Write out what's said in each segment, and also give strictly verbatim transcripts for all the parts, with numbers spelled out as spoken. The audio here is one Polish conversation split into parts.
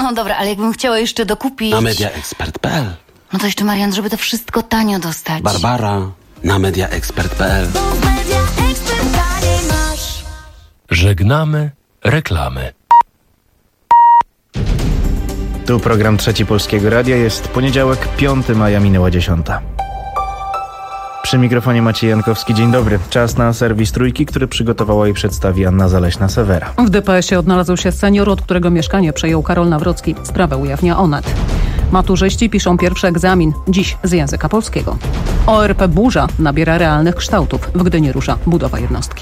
No dobra, ale jakbym chciała jeszcze dokupić... Na mediaexpert kropka p l. No to jeszcze, Marian, żeby to wszystko tanio dostać. Barbara, na mediaexpert kropka p l. Żegnamy reklamy. Tu program Trzeci Polskiego Radia. Jest poniedziałek, piątego maja, minęła dziesiąta. Przy mikrofonie Maciej Jankowski. Dzień dobry. Czas na serwis Trójki, który przygotowała i przedstawi Anna Zaleśna-Sewera. W D P S-ie odnalazł się senior, od którego mieszkanie przejął Karol Nawrocki. Sprawę ujawnia Onet. Maturzyści piszą pierwszy egzamin. Dziś z języka polskiego. O R P Burza nabiera realnych kształtów. W Gdyni rusza budowa jednostki.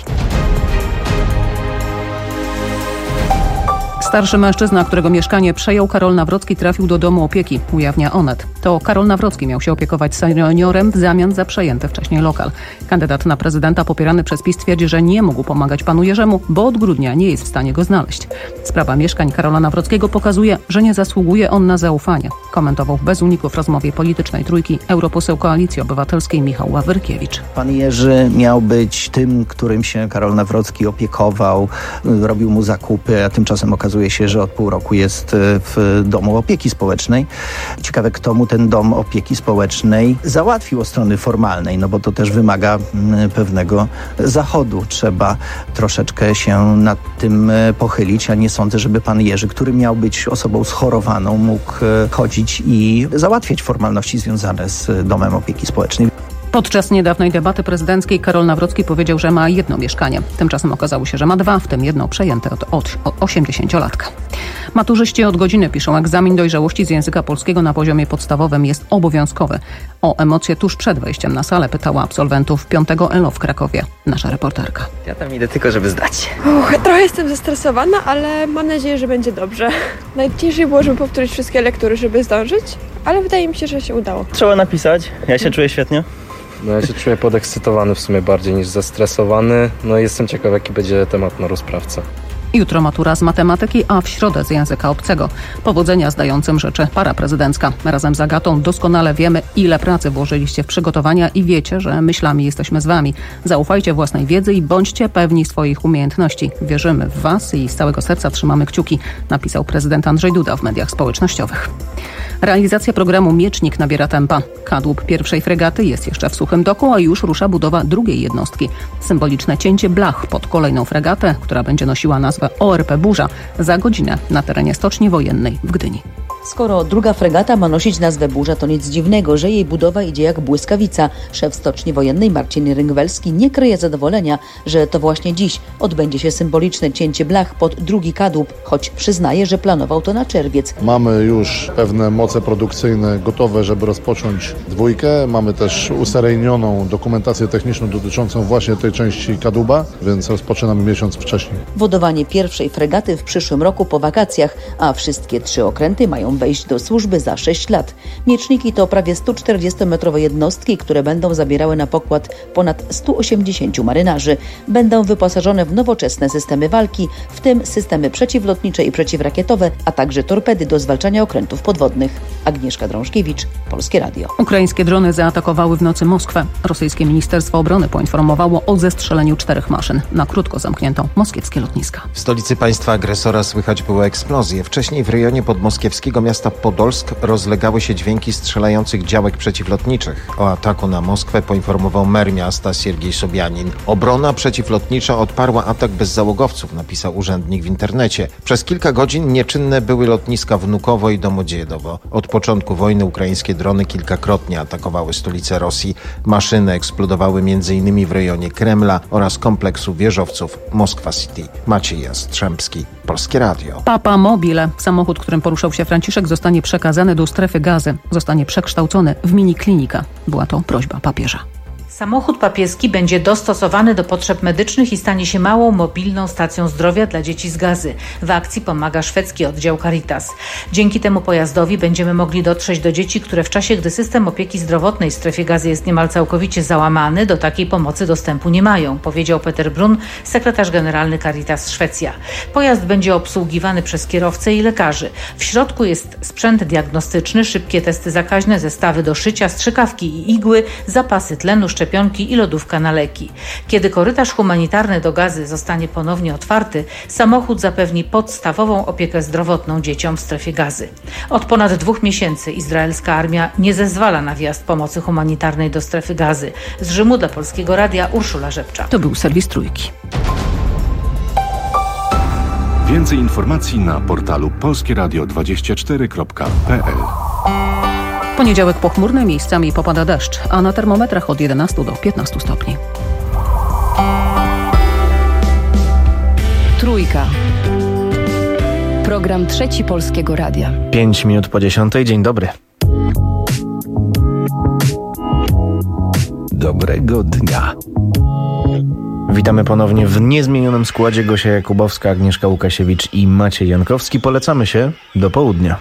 Starszy mężczyzna, którego mieszkanie przejął Karol Nawrocki, trafił do domu opieki, ujawnia Onet. To Karol Nawrocki miał się opiekować seniorem w zamian za przejęty wcześniej lokal. Kandydat na prezydenta popierany przez PiS twierdzi, że nie mógł pomagać panu Jerzemu, bo od grudnia nie jest w stanie go znaleźć. Sprawa mieszkań Karola Nawrockiego pokazuje, że nie zasługuje on na zaufanie. Komentował bez uników w rozmowie politycznej Trójki europoseł Koalicji Obywatelskiej Michał Ławrkiewicz. Pan Jerzy miał być tym, którym się Karol Nawrocki opiekował, robił mu zakupy, a tymczasem okazuje się, że od pół roku jest w domu opieki społecznej. Ciekawe, kto mu ten dom opieki społecznej załatwił od strony formalnej, no bo to też wymaga pewnego zachodu. Trzeba troszeczkę się nad tym pochylić, a nie sądzę, żeby pan Jerzy, który miał być osobą schorowaną, mógł chodzić i załatwiać formalności związane z domem opieki społecznej. Podczas niedawnej debaty prezydenckiej Karol Nawrocki powiedział, że ma jedno mieszkanie. Tymczasem okazało się, że ma dwa, w tym jedno przejęte od, od osiemdziesięciolatka. Maturzyści od godziny piszą egzamin dojrzałości z języka polskiego na poziomie podstawowym. Jest obowiązkowy. O emocje tuż przed wejściem na salę pytała absolwentów piątego E L O w Krakowie nasza reporterka. Ja tam idę tylko, żeby zdać. Uch, trochę jestem zestresowana, ale mam nadzieję, że będzie dobrze. Najciężej było, żeby powtórzyć wszystkie lektury, żeby zdążyć, ale wydaje mi się, że się udało. Trzeba napisać. Ja się czuję świetnie. No ja się czuję podekscytowany w sumie bardziej niż zestresowany. No i jestem ciekaw, jaki będzie temat na rozprawce. Jutro matura z matematyki, a w środę z języka obcego. Powodzenia zdającym życzy para prezydencka. Razem z Agatą doskonale wiemy, ile pracy włożyliście w przygotowania i wiecie, że myślami jesteśmy z wami. Zaufajcie własnej wiedzy i bądźcie pewni swoich umiejętności. Wierzymy w was i z całego serca trzymamy kciuki, napisał prezydent Andrzej Duda w mediach społecznościowych. Realizacja programu Miecznik nabiera tempa. Kadłub pierwszej fregaty jest jeszcze w suchym doku, a już rusza budowa drugiej jednostki. Symboliczne cięcie blach pod kolejną fregatę, która będzie nosiła nazwę O R P Burza, za godzinę na terenie Stoczni Wojennej w Gdyni. Skoro druga fregata ma nosić nazwę Burza, to nic dziwnego, że jej budowa idzie jak błyskawica. Szef Stoczni Wojennej Marcin Rynkwelski nie kryje zadowolenia, że to właśnie dziś odbędzie się symboliczne cięcie blach pod drugi kadłub, choć przyznaje, że planował to na czerwiec. Mamy już pewne moce produkcyjne gotowe, żeby rozpocząć dwójkę. Mamy też useryjnioną dokumentację techniczną dotyczącą właśnie tej części kadłuba, więc rozpoczynamy miesiąc wcześniej. Wodowanie pierwszej fregaty w przyszłym roku po wakacjach, a wszystkie trzy okręty mają wejść do służby za sześć lat. Mieczniki to prawie sto czterdziestometrowe jednostki, które będą zabierały na pokład ponad stu osiemdziesięciu marynarzy. Będą wyposażone w nowoczesne systemy walki, w tym systemy przeciwlotnicze i przeciwrakietowe, a także torpedy do zwalczania okrętów podwodnych. Agnieszka Drążkiewicz, Polskie Radio. Ukraińskie drony zaatakowały w nocy Moskwę. Rosyjskie Ministerstwo Obrony poinformowało o zestrzeleniu czterech maszyn. Na krótko zamknięto moskiewskie lotniska. W stolicy państwa agresora słychać były eksplozje. Wcześniej w rejonie podmoskiewskiego miasta Podolsk rozlegały się dźwięki strzelających działek przeciwlotniczych. O ataku na Moskwę poinformował mer miasta Siergiej Sobianin. Obrona przeciwlotnicza odparła atak bezzałogowców, napisał urzędnik w internecie. Przez kilka godzin nieczynne były lotniska Wnukowo i Domodziedowo. Od początku wojny ukraińskie drony kilkakrotnie atakowały stolicę Rosji. Maszyny eksplodowały między innymi w rejonie Kremla oraz kompleksu wieżowców Moskwa City. Maciej Jastrzębski, Polskie Radio. Papa Mobile, samochód, którym poruszał się Franciszek, zostanie przekazany do strefy Gazy. Zostanie przekształcony w mini-klinika. Była to prośba papieża. Samochód papieski będzie dostosowany do potrzeb medycznych i stanie się małą, mobilną stacją zdrowia dla dzieci z Gazy. W akcji pomaga szwedzki oddział Caritas. Dzięki temu pojazdowi będziemy mogli dotrzeć do dzieci, które w czasie, gdy system opieki zdrowotnej w strefie Gazy jest niemal całkowicie załamany, do takiej pomocy dostępu nie mają, powiedział Peter Brun, sekretarz generalny Caritas Szwecja. Pojazd będzie obsługiwany przez kierowcę i lekarzy. W środku jest sprzęt diagnostyczny, szybkie testy zakaźne, zestawy do szycia, strzykawki i igły, zapasy tlenu, szczepionki szczepionki i lodówka na leki. Kiedy korytarz humanitarny do Gazy zostanie ponownie otwarty, samochód zapewni podstawową opiekę zdrowotną dzieciom w strefie Gazy. Od ponad dwóch miesięcy izraelska armia nie zezwala na wjazd pomocy humanitarnej do strefy Gazy. Z Rzymu dla Polskiego Radia Urszula Rzepcza. To był serwis Trójki. Więcej informacji na portalu polskie radio dwadzieścia cztery kropka p l. Poniedziałek pochmurny, miejscami popada deszcz, a na termometrach od jedenastu do piętnastu stopni. Trójka. Program Trzeci Polskiego Radia. Pięć minut po dziesiątej. Dzień dobry. Dobrego dnia. Witamy ponownie w niezmienionym składzie. Gosia Jakubowska, Agnieszka Łukasiewicz i Maciej Jankowski. Polecamy się do południa.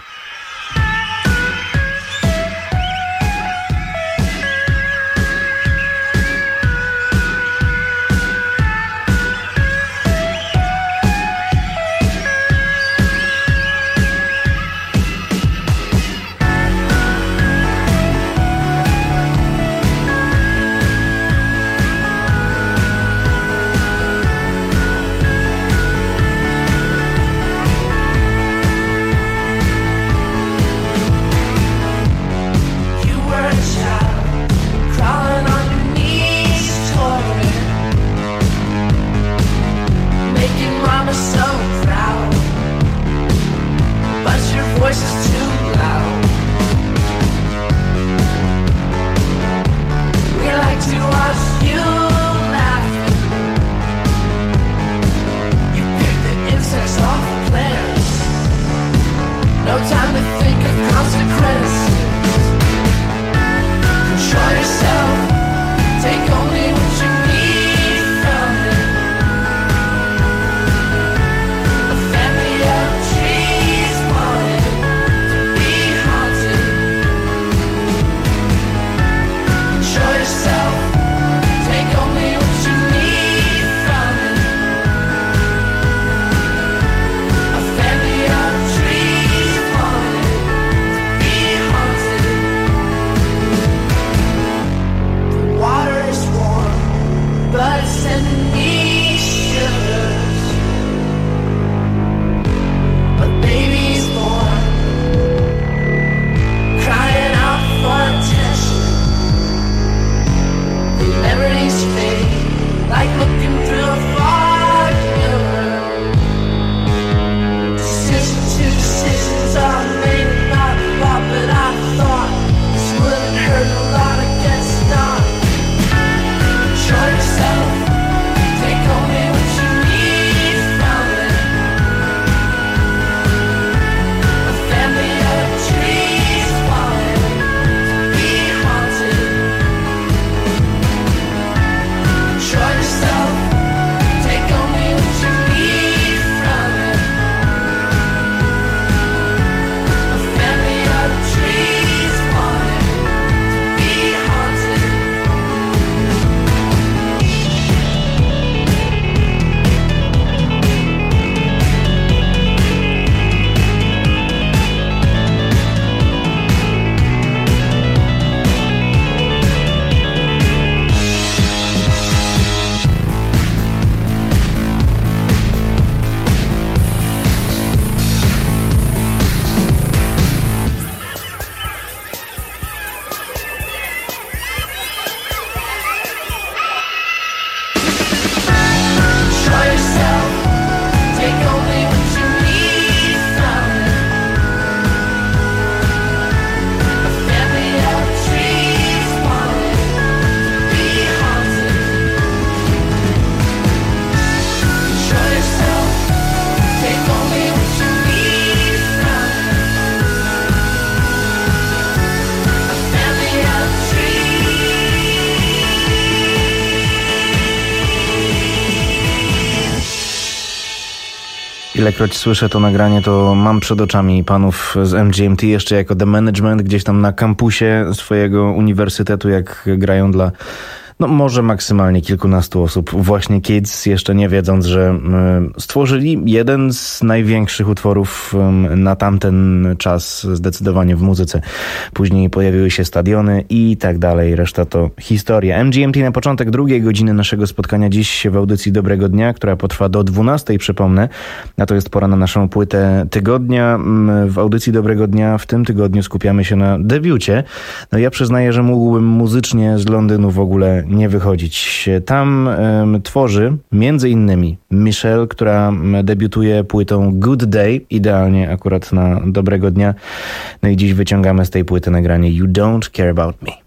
Ilekroć słyszę to nagranie, to mam przed oczami panów z M G M T jeszcze jako The Management, gdzieś tam na kampusie swojego uniwersytetu, jak grają dla no może maksymalnie kilkunastu osób. Właśnie Kids, jeszcze nie wiedząc, że y, stworzyli jeden z największych utworów y, na tamten czas zdecydowanie w muzyce. Później pojawiły się stadiony i tak dalej. Reszta to historia. M G M T na początek drugiej godziny naszego spotkania dziś w audycji Dobrego Dnia, która potrwa do dwunastej, przypomnę. A to jest pora na naszą płytę tygodnia. W audycji Dobrego Dnia w tym tygodniu skupiamy się na debiucie. No ja przyznaję, że mógłbym muzycznie z Londynu w ogóle nie wychodzić. Tam um, tworzy między innymi Michelle, która debiutuje płytą Good Day, idealnie akurat na Dobrego Dnia. No i dziś wyciągamy z tej płyty nagranie You Don't Care About Me.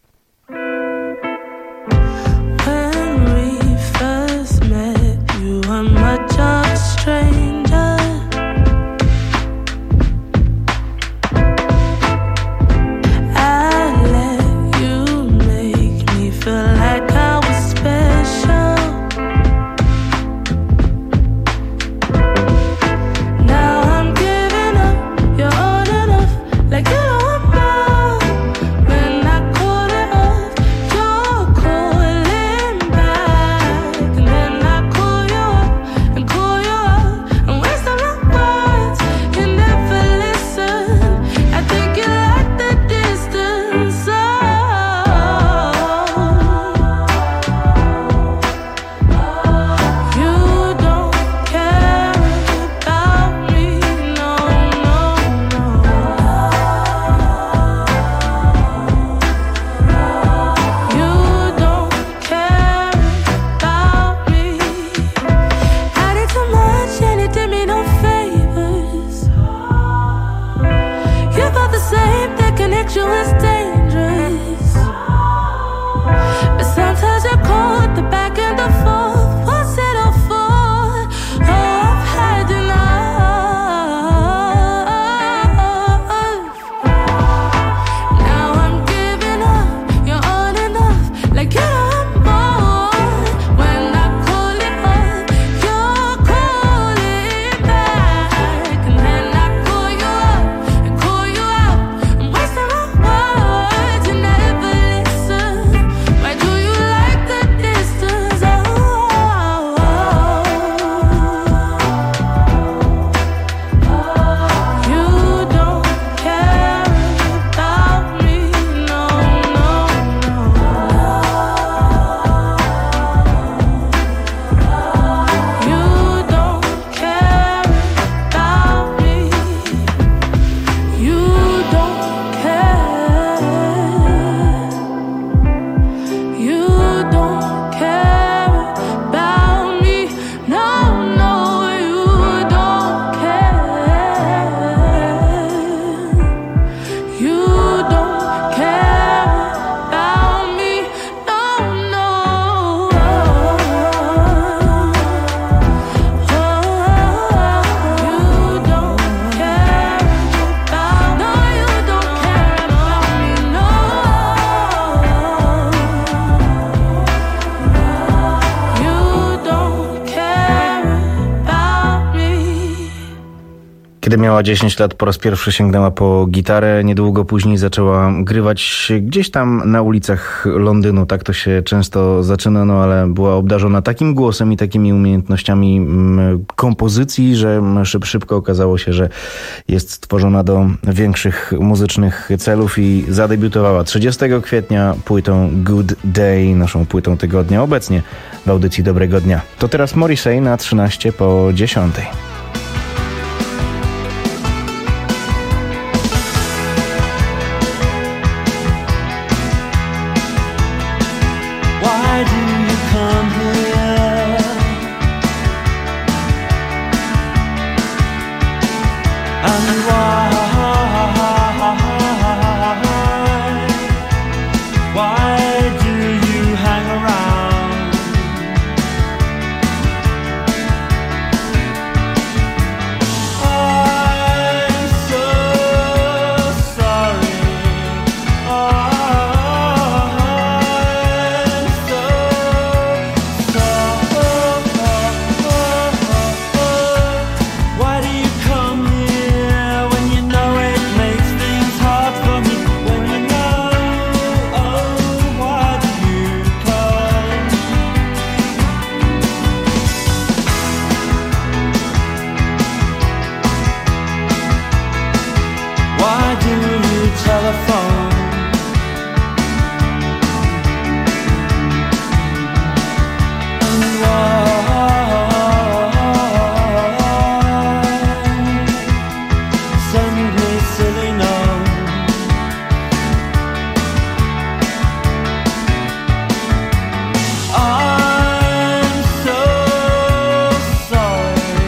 Kiedy miała dziesięć lat, po raz pierwszy sięgnęła po gitarę. Niedługo później zaczęła grywać gdzieś tam na ulicach Londynu. Tak to się często zaczyna, no ale była obdarzona takim głosem i takimi umiejętnościami kompozycji, że szyb, szybko okazało się, że jest stworzona do większych muzycznych celów i zadebiutowała trzydziestego kwietnia płytą Good Day, naszą płytą tygodnia, obecnie w audycji Dobrego Dnia. To teraz Morrissey na trzynaście po dziesiątej. Why telephone. And why send me silly notes? I'm so sorry.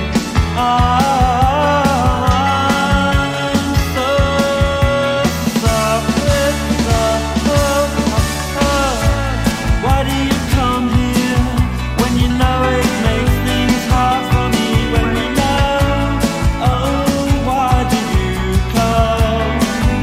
I'm so sorry. Why do you come here when you know it makes things hard for me? When you know, oh, why did you come?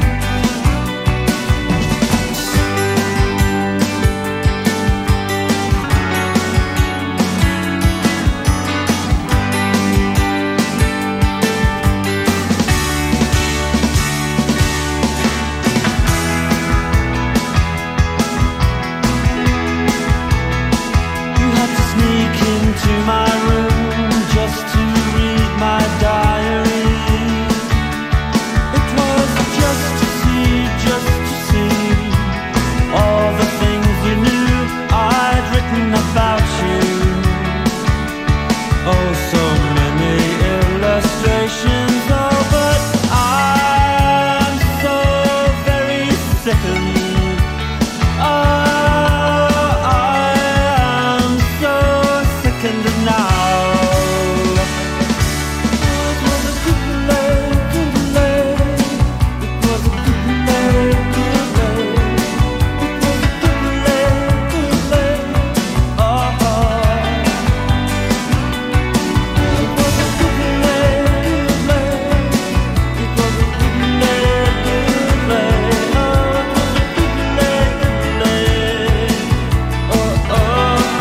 You had to sneak into my room just to read my diary. It was just to see, just to see all the things you knew I'd written about you. Oh, so many illustrations, oh, but I'm so very sickened. Oh, I am so sickened now. It was a good lay, good lay. It was a good lay, good lay. It was a good lay, good lay. Oh, it was a good lay, good lay. It was a good lay, good lay. Oh, it was a good lay, good lay. Oh, oh, oh,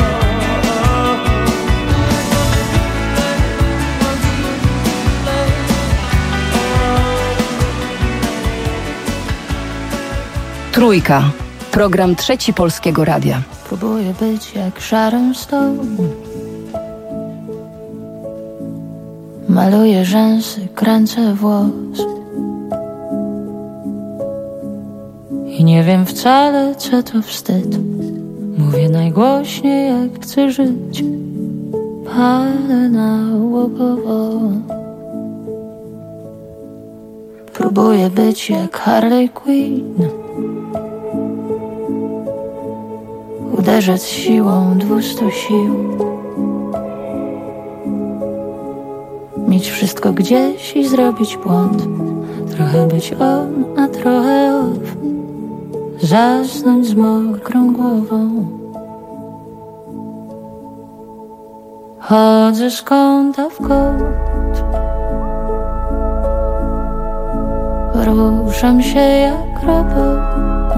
Trójka. Program Trzeci Polskiego Radia. Próbuję być jak Sharon Stone. Maluję rzęsy, kręcę włos. I nie wiem wcale, co to wstyd. Mówię najgłośniej, jak chcę żyć. Palę nałogowo. Próbuję być jak Harley Quinn. Uderzać siłą dwustu sił. Mieć wszystko gdzieś i zrobić błąd. Trochę być on, a trochę off. Zasnąć z mokrą głową. Chodzę z kąta w kąt. Ruszam się jak robot.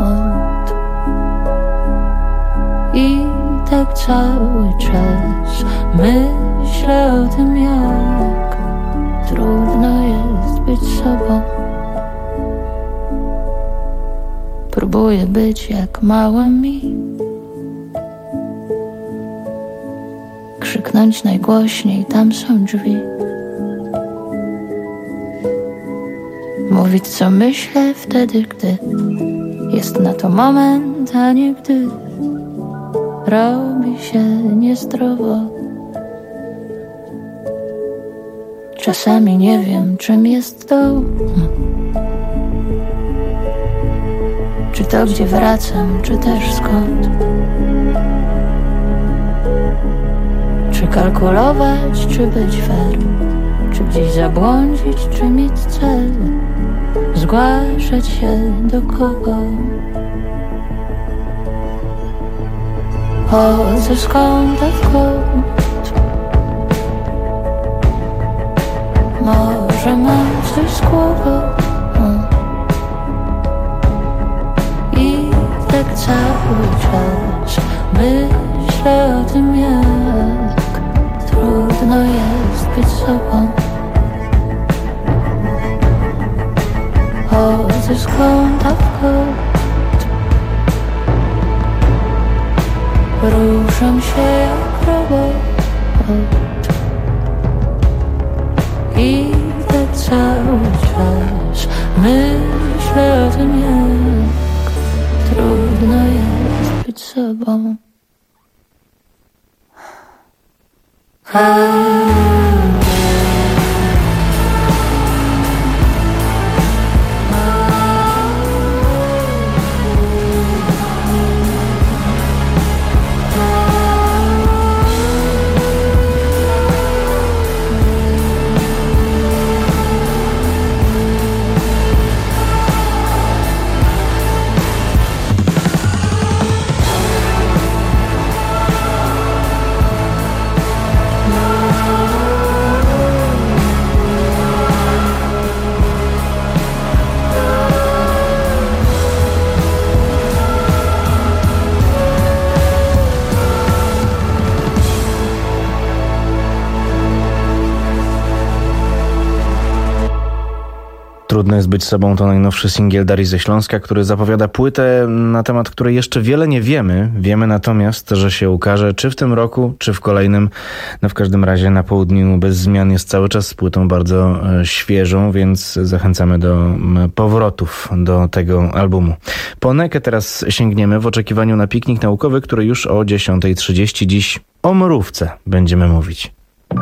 I tak cały czas myślę o tym, jak trudno jest być sobą. Próbuję być jak mała mi. Krzyknąć najgłośniej, tam są drzwi. Mówić co myślę wtedy, gdy jest na to moment, a nie gdy robi się niezdrowo. Czasami nie wiem, czym jest dom. Czy to, gdzie wracam, czy też skąd. Czy kalkulować, czy być fair. Czy gdzieś zabłądzić, czy mieć cel. Zgłaszać się do kogo. Chodzę z kąta w kąt. Może mam coś z głową. I tak cały czas myślę o tym, jak trudno jest być sobą. Chodzę z kąta w kąt. Ruszam się jak robot. I tak cały czas myślę myślę o tym, jak trudno jest być sobą. Trudno jest być sobą to najnowszy singiel Darii ze Śląska, który zapowiada płytę, na temat której jeszcze wiele nie wiemy. Wiemy natomiast, że się ukaże czy w tym roku, czy w kolejnym. No w każdym razie Na Południu bez zmian jest cały czas z płytą bardzo świeżą, więc zachęcamy do powrotów do tego albumu. Po Nekę teraz sięgniemy w oczekiwaniu na piknik naukowy, który już o dziesiąta trzydzieści. Dziś o mrówce będziemy mówić.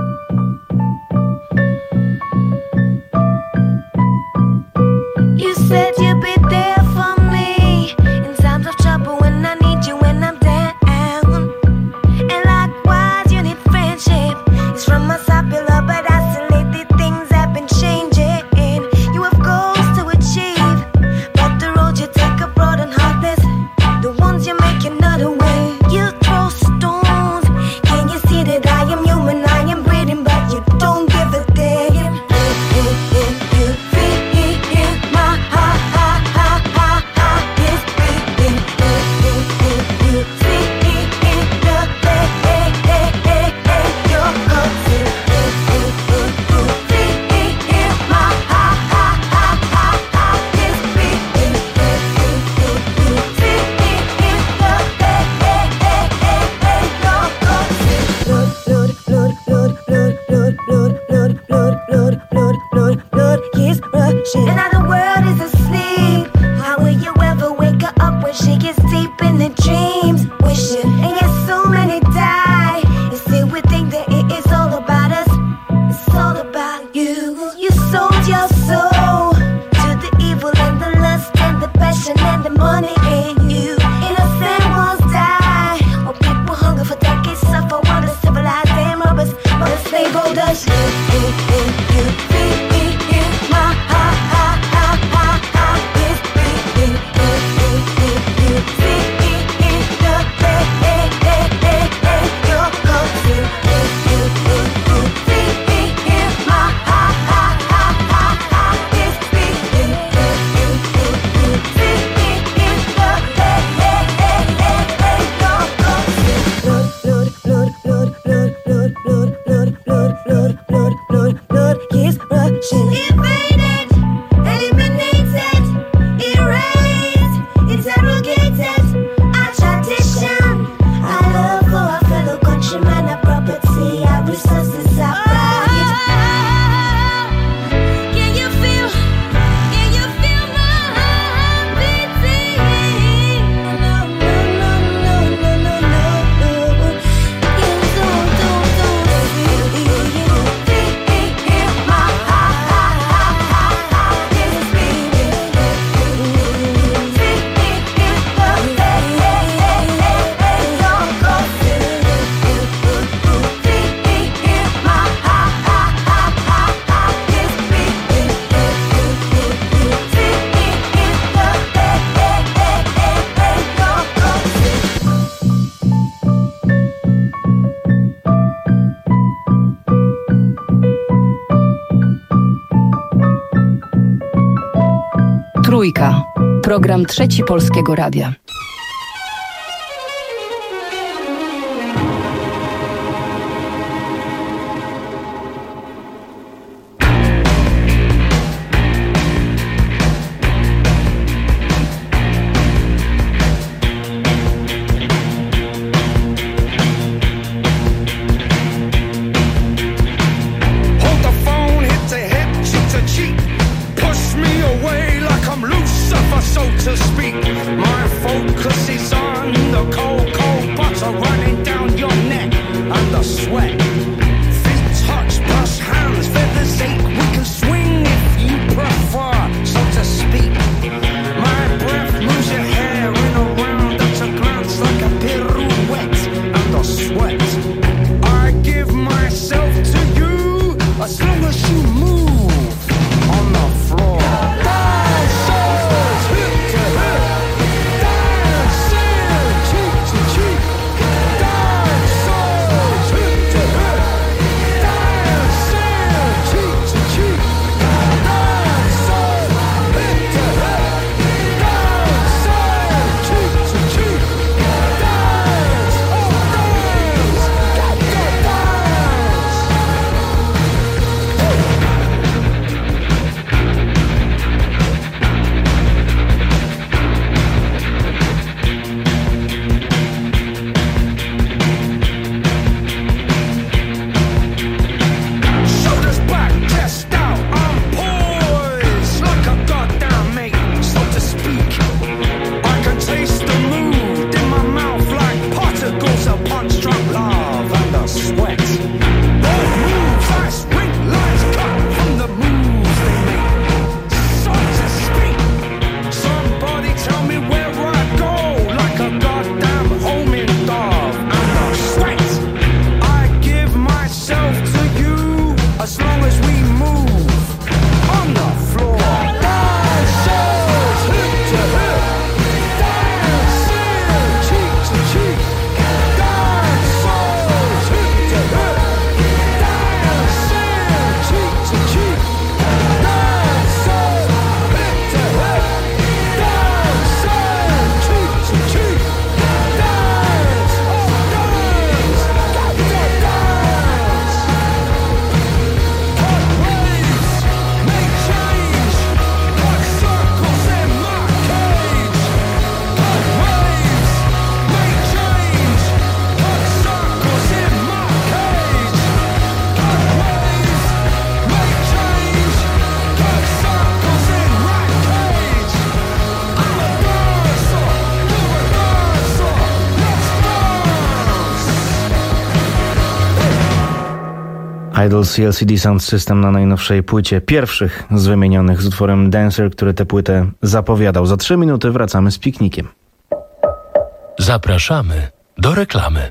You said you'd be there for me in times of trouble when I need you when I'm down. And likewise, you need friendship. It's from us popular, but isolated things have been changing. You have goals to achieve, but the road you take are broad and heartless. The ones you make another way. You throw stones. Can you see that I am human? I am breathing, but you don't give a damn. Another world is asleep. How will you ever wake her up when she gets deep in the dreams? Wishing, and yet so many die. And still we think that it is all about us. It's all about you. You sold your soul to the evil and the lust and the passion and the money in you. Innocent ones die. While people hunger for decades, suffer while the civilized them robbers, while the slave holders. You, you, you, you, you, you, my heart. Trójka. Program Trzeci Polskiego Radia. Hold the phone, hit the hip, cheek to cheek. Push me away like I'm loose. Idols i L C D Sound System na najnowszej płycie, pierwszych z wymienionych, z utworem Dancer, który tę płytę zapowiadał. Za trzy minuty wracamy z piknikiem. Zapraszamy do reklamy.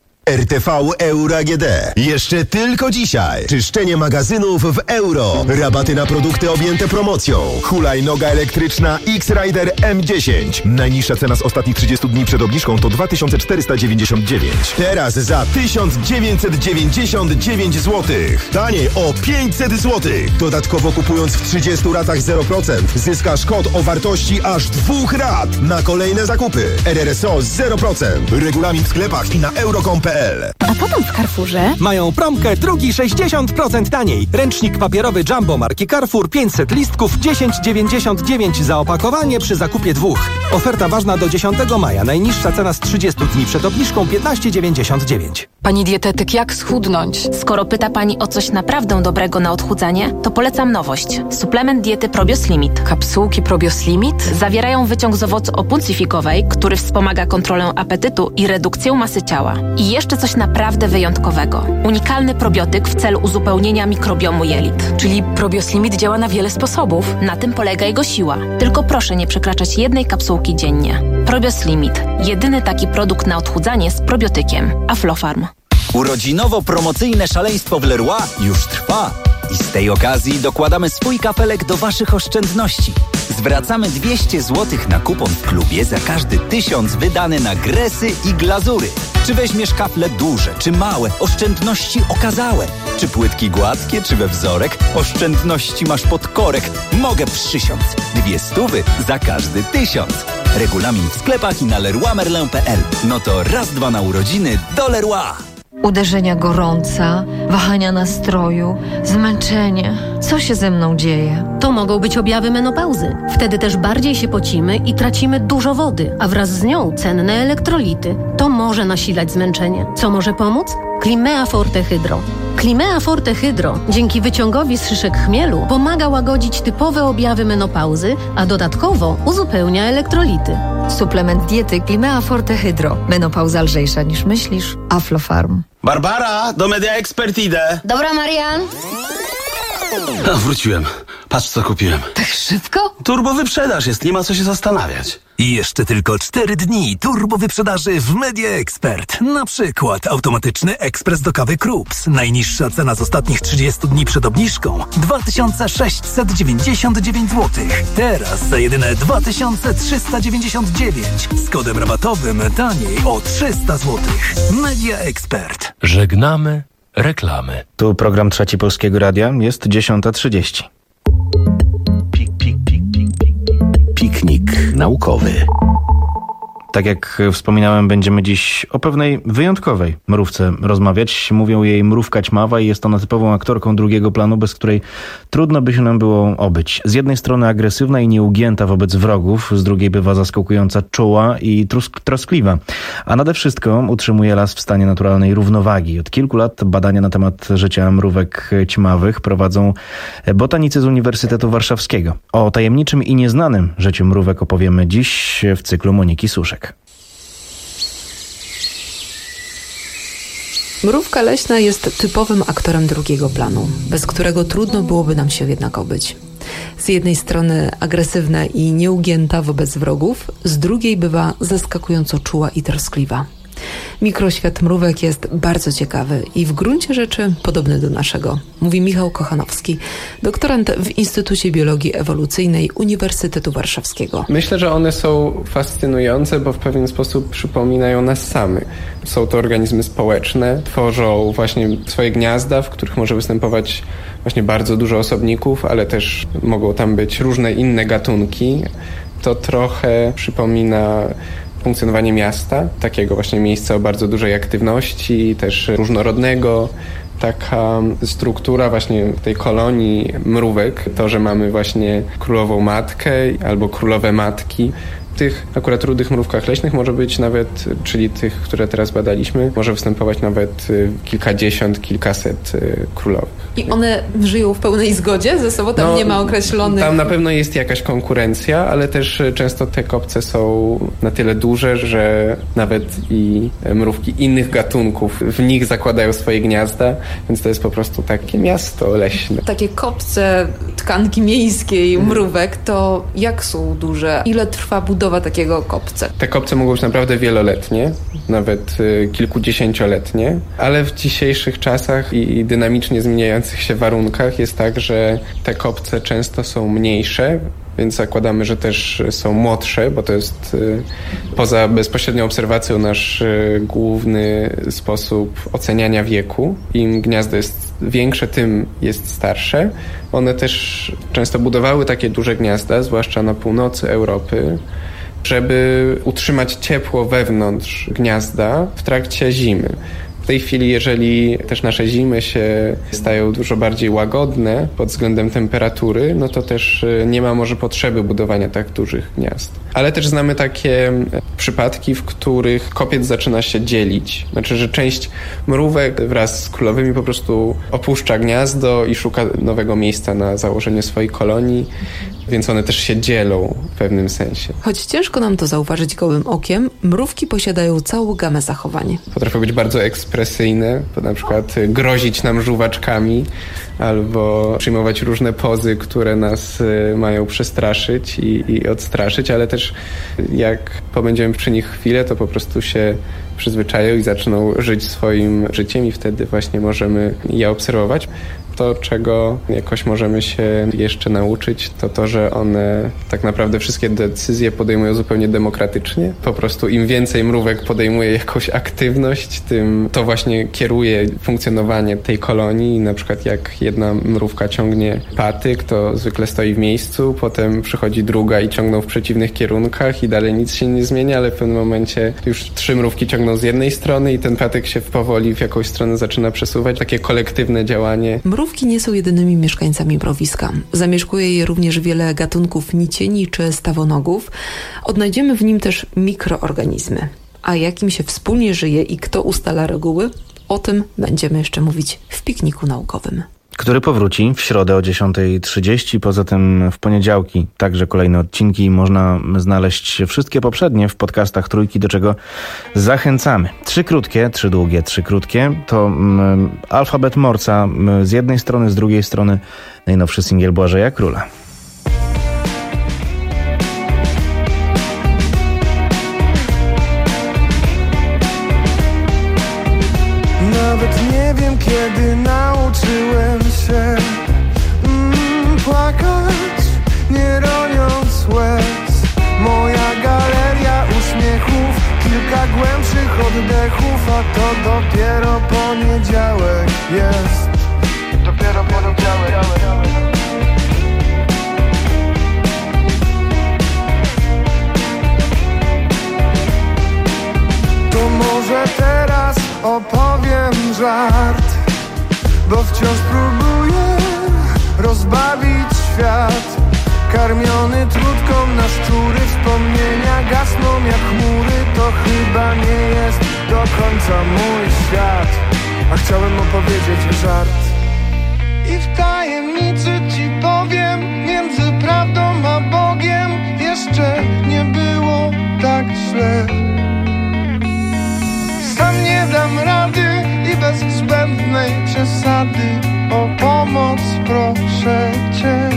R T V Euro A G D. Jeszcze tylko dzisiaj. Czyszczenie magazynów w euro. Rabaty na produkty objęte promocją. Hulajnoga elektryczna X-Rider M dziesięć. Najniższa cena z ostatnich trzydziestu dni przed obniżką to dwa tysiące czterysta dziewięćdziesiąt dziewięć. Teraz za tysiąc dziewięćset dziewięćdziesiąt dziewięć złotych. Taniej o pięćset złotych. Dodatkowo kupując w trzydziestu ratach zero procent zyskasz kod o wartości aż dwóch rat na kolejne zakupy. R R S O zero procent. Regulamin w sklepach i na euro kropka com kropka p l. A co tam w Carrefourze? Mają promkę drugi sześćdziesiąt procent taniej. Ręcznik papierowy Jumbo marki Carrefour pięćset listków dziesięć dziewięćdziesiąt dziewięć za opakowanie przy zakupie dwóch. Oferta ważna do dziesiątego maja. Najniższa cena z trzydziestu dni przed obniżką piętnaście dziewięćdziesiąt dziewięć. Pani dietetyk, jak schudnąć? Skoro pyta Pani o coś naprawdę dobrego na odchudzanie, to polecam nowość. Suplement diety Probios Limit. Kapsułki Probios Limit? Zawierają wyciąg z owocu opuncyfikowej, który wspomaga kontrolę apetytu i redukcję masy ciała. I jeszcze coś naprawdę wyjątkowego. Unikalny probiotyk w celu uzupełnienia mikrobiomu jelit. Czyli Probios Limit działa na wiele sposobów. Na tym polega jego siła. Tylko proszę nie przekraczać jednej kapsułki dziennie. Probios Limit. Jedyny taki produkt na odchudzanie z probiotykiem. Aflofarm. Urodzinowo-promocyjne szaleństwo w Leroy już trwa. I z tej okazji dokładamy swój kafelek do Waszych oszczędności. Zwracamy dwieście złotych na kupon w klubie za każdy tysiąc wydany na gresy i glazury. Czy weźmiesz kafle duże, czy małe, oszczędności okazałe. Czy płytki gładkie, czy we wzorek, oszczędności masz pod korek. Mogę przysiąc. Dwie stówy za każdy tysiąc. Regulamin w sklepach i na leroy merlin kropka p l. No to raz, dwa na urodziny do Leroy. Uderzenia gorąca, wahania nastroju, zmęczenie. Co się ze mną dzieje? To mogą być objawy menopauzy. Wtedy też bardziej się pocimy i tracimy dużo wody, a wraz z nią cenne elektrolity. To może nasilać zmęczenie. Co może pomóc? Climea Forte Hydro. Climea Forte Hydro dzięki wyciągowi z szyszek chmielu pomaga łagodzić typowe objawy menopauzy, a dodatkowo uzupełnia elektrolity. Suplement diety Climea Forte Hydro. Menopauza lżejsza niż myślisz. Aflofarm. Barbara, do Media Expert idę. Dobra, Marian. A, wróciłem. Patrz, co kupiłem. Tak szybko? Turbo wyprzedaż jest, nie ma co się zastanawiać. I jeszcze tylko cztery dni turbo wyprzedaży w Media Expert. Na przykład automatyczny ekspres do kawy Krups. Najniższa cena z ostatnich trzydziestu dni przed obniżką dwa tysiące sześćset dziewięćdziesiąt dziewięć złotych. Teraz za jedyne dwa tysiące trzysta dziewięćdziesiąt dziewięć. Z kodem rabatowym taniej o trzysta złotych. Media Expert. Żegnamy reklamy. Tu program Trzeci Polskiego Radia, jest dziesiąta trzydzieści. Pik, pik, pik, pik, pik. Piknik naukowy. Tak jak wspominałem, będziemy dziś o pewnej wyjątkowej mrówce rozmawiać. Mówią jej mrówka ćmawa i jest ona typową aktorką drugiego planu, bez której trudno by się nam było obyć. Z jednej strony agresywna i nieugięta wobec wrogów, z drugiej bywa zaskakująca czuła i trusk- troskliwa. A nade wszystko utrzymuje las w stanie naturalnej równowagi. Od kilku lat badania na temat życia mrówek ćmawych prowadzą botanicy z Uniwersytetu Warszawskiego. O tajemniczym i nieznanym życiu mrówek opowiemy dziś w cyklu Moniki Suszek. Mrówka leśna jest typowym aktorem drugiego planu, bez którego trudno byłoby nam się jednak obyć. Z jednej strony agresywna i nieugięta wobec wrogów, z drugiej bywa zaskakująco czuła i troskliwa. Mikroświat mrówek jest bardzo ciekawy i w gruncie rzeczy podobny do naszego, mówi Michał Kochanowski, doktorant w Instytucie Biologii Ewolucyjnej Uniwersytetu Warszawskiego. Myślę, że one są fascynujące, bo w pewien sposób przypominają nas samych. Są to organizmy społeczne, tworzą właśnie swoje gniazda, w których może występować właśnie bardzo dużo osobników, ale też mogą tam być różne inne gatunki. To trochę przypomina funkcjonowanie miasta, takiego właśnie miejsca o bardzo dużej aktywności, też różnorodnego. Taka struktura właśnie tej kolonii mrówek, to, że mamy właśnie królową matkę albo królowe matki, W tych akurat rudych mrówkach leśnych może być nawet, czyli tych, które teraz badaliśmy, może występować nawet kilkadziesiąt, kilkaset królowych. I one żyją w pełnej zgodzie ze sobą? Tam no, nie ma określonych... Tam na pewno jest jakaś konkurencja, ale też często te kopce są na tyle duże, że nawet i mrówki innych gatunków w nich zakładają swoje gniazda, więc to jest po prostu takie miasto leśne. Takie kopce tkanki miejskiej mrówek, to jak są duże? Ile trwa budowa takiego kopca? Te kopce mogą być naprawdę wieloletnie, nawet kilkudziesięcioletnie, ale w dzisiejszych czasach i dynamicznie zmieniających się warunkach jest tak, że te kopce często są mniejsze, więc zakładamy, że też są młodsze, bo to jest poza bezpośrednią obserwacją nasz główny sposób oceniania wieku. Im gniazdo jest większe, tym jest starsze. One też często budowały takie duże gniazda, zwłaszcza na północy Europy, żeby utrzymać ciepło wewnątrz gniazda w trakcie zimy. W tej chwili, jeżeli też nasze zimy się stają dużo bardziej łagodne pod względem temperatury, no to też nie ma może potrzeby budowania tak dużych gniazd. Ale też znamy takie przypadki, w których kopiec zaczyna się dzielić. Znaczy, że część mrówek wraz z królowymi po prostu opuszcza gniazdo i szuka nowego miejsca na założenie swojej kolonii, więc one też się dzielą w pewnym sensie. Choć ciężko nam to zauważyć gołym okiem, mrówki posiadają całą gamę zachowań. Potrafią być bardzo ekspresyjne, na przykład grozić nam żuwaczkami albo przyjmować różne pozy, które nas mają przestraszyć i, i odstraszyć, ale też jak pobędziemy przy nich chwilę, to po prostu się przyzwyczają i zaczną żyć swoim życiem i wtedy właśnie możemy je obserwować. To, czego jakoś możemy się jeszcze nauczyć, to to, że one tak naprawdę wszystkie decyzje podejmują zupełnie demokratycznie. Po prostu im więcej mrówek podejmuje jakąś aktywność, tym to właśnie kieruje funkcjonowanie tej kolonii. Na przykład jak jedna mrówka ciągnie patyk, to zwykle stoi w miejscu, potem przychodzi druga i ciągną w przeciwnych kierunkach i dalej nic się nie zmienia, ale w pewnym momencie już trzy mrówki ciągną z jednej strony i ten patyk się powoli w jakąś stronę zaczyna przesuwać. Takie kolektywne działanie. Mrówki nie są jedynymi mieszkańcami mrowiska. Zamieszkuje je również wiele gatunków nicieni czy stawonogów. Odnajdziemy w nim też mikroorganizmy. A jak im się wspólnie żyje i kto ustala reguły? O tym będziemy jeszcze mówić w pikniku naukowym. Który powróci w środę o dziesiąta trzydzieści. Poza tym w poniedziałki także kolejne odcinki. Można znaleźć wszystkie poprzednie w podcastach Trójki, do czego zachęcamy. Trzy krótkie, trzy długie, trzy krótkie. To mm, alfabet Morsa z jednej strony, z drugiej strony najnowszy singiel Błażeja Króla. Nawet nie wiem, kiedy nauczyłem się mm, płakać, nie roniąc łez. Moja galeria uśmiechów, kilka głębszych oddechów, a to dopiero poniedziałek jest. Dopiero poniedziałek. To może teraz opowiem żart, bo wciąż próbuję rozbawić świat. Karmiony trutką na szczury, wspomnienia gasną jak chmury. To chyba nie jest do końca mój świat, a chciałem opowiedzieć żart. I w tajemnicy ci powiem, między prawdą a Bogiem jeszcze nie było tak źle. Sam nie dam rady i bez zbędnej przesady o pomoc proszę cię.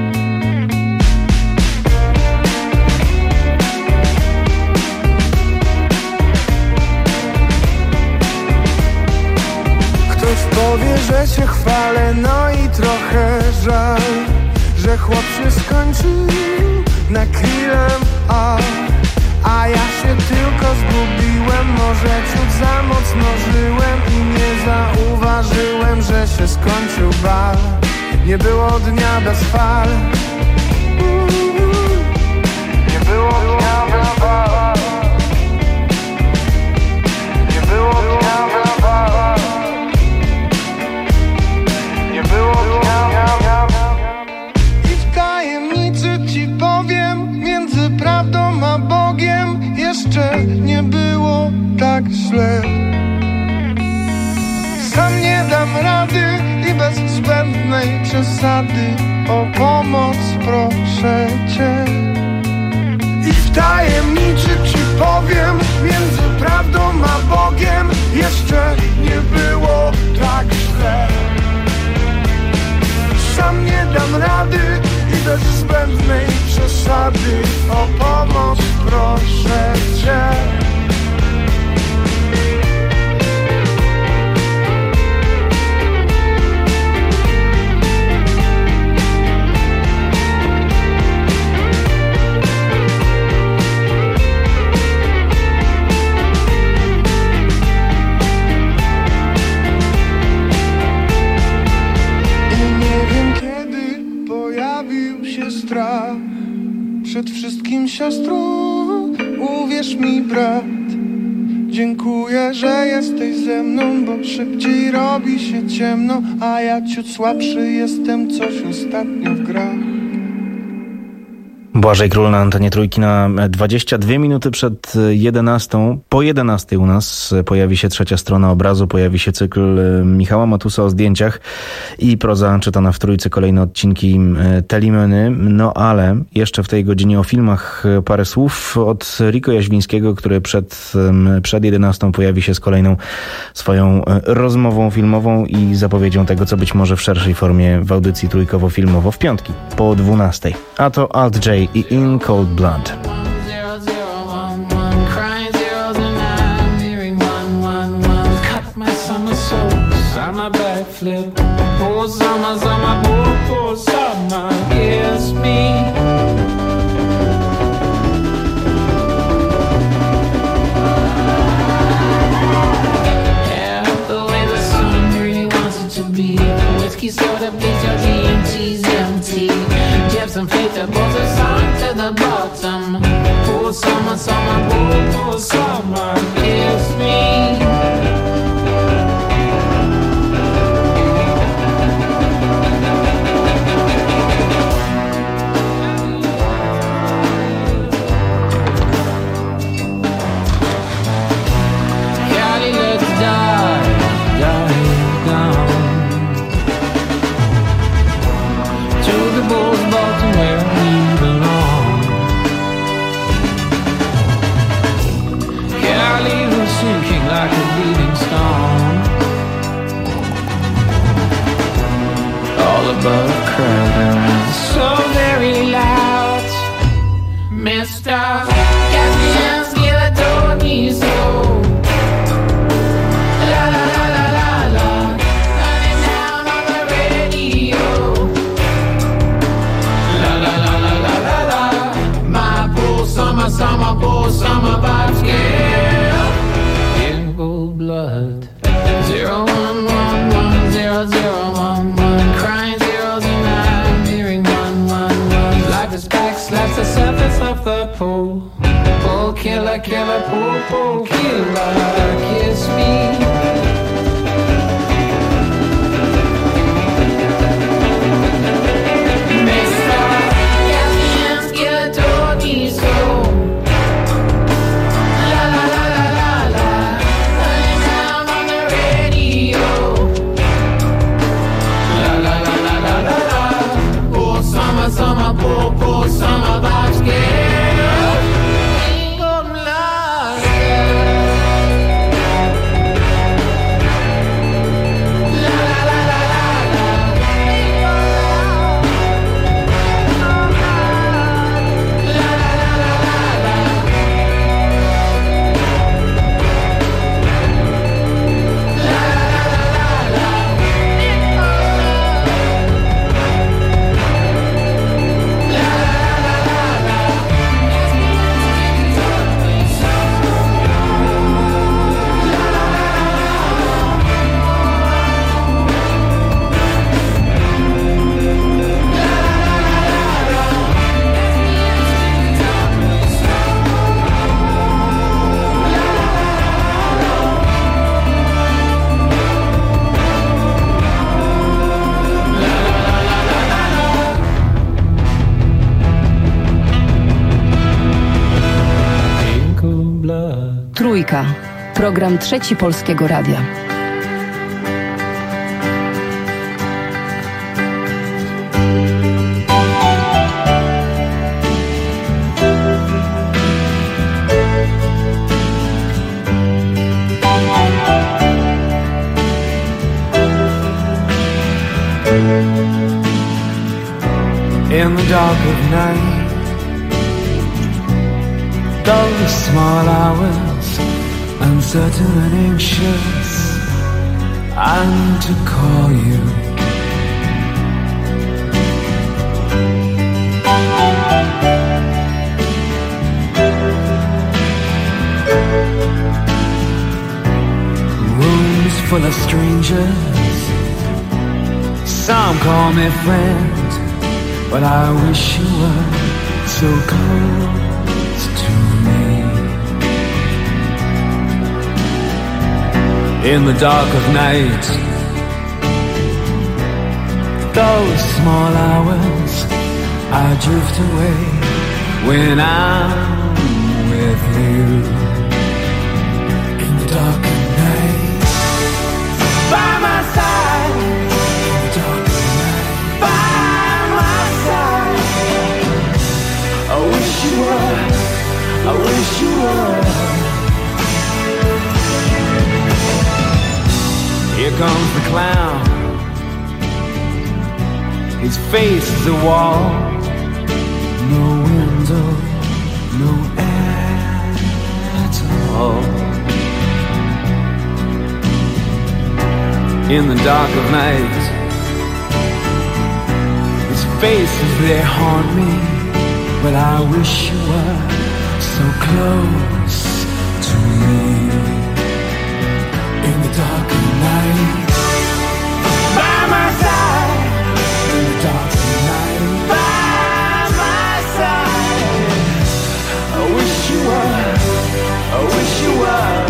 Ktoś powie, że się chwalę, no i trochę żal, że chłop się skończył na krillem, a A ja się tylko zgubiłem, może ciut za mocno żyłem i nie zauważyłem, że się skończył bal. Nie było dnia bez fal. Nie było dnia bez fal. Nie było dnia bez fal. Nie było dnia. I w tajemnicy ci powiem, między prawdą a Bogiem jeszcze nie było tak źle. Sam nie dam rady i bez zbędnej przesady o pomoc proszę cię. I w tajemnicy ci powiem, między prawdą a Bogiem jeszcze nie było tak źle. Sam nie dam rady i bez zbędnej przesady o pomoc proszę cię. Strach. Przed wszystkim siostro, uwierz mi brat, dziękuję, że jesteś ze mną, bo szybciej robi się ciemno, a ja ciut słabszy jestem coś ostatnio w grach. Błażej Król na antenie Trójki na dwadzieścia dwie minuty przed jedenastą. Po jedenastej u nas pojawi się trzecia strona obrazu, pojawi się cykl Michała Matusa o zdjęciach i proza czytana w Trójce, kolejne odcinki Telimeny. No ale jeszcze w tej godzinie o filmach parę słów od Riko Jaźwińskiego, który przed, przed jedenastą pojawi się z kolejną swoją rozmową filmową i zapowiedzią tego, co być może w szerszej formie w audycji trójkowo-filmowo w piątki po dwunastej. A to Alt J i In Cold Blood. Some faith that pulls us on to the bottom. Pull summer, summer, pull, pull summer, kiss me. Cali, let's die, die down. To the bulls, Baltimore, where we belong. Cali was sinking like a bleeding stone. All above crowded, so very loud. Mister Cassian's Giladoni, so la la la la la la. Running down on the radio. La la la la la la la. My poor summer, summer, poor summer vibes, girl. In cold blood. Zero one one one zero zero one one. Crying zeros and I'm hearing one one one. Life is back, slaps the surface of the pool. Pool killer, killer, pool, pool killer, kiss me. Summer, poor, poor summer vibes, girl. Ain't gonna lie. Trójka. Program Trzeci Polskiego Radia. In the dark of night, those small hours, uncertain and anxious, I need to call you. Rooms full of strangers, some call me friend, but I wish you were so close to me. In the dark of night, those small hours, I drift away when I'm with you. In the dark of night, by my side. In the dark of night, by my side. I wish you were, I wish you were. Here comes the clown, his face is a wall, no window, no air at all. In the dark of night, his faces they haunt me, but I wish you were so close to me. In the dark of night, by my side. In the dark of night, by my side. I wish you were, I wish you were.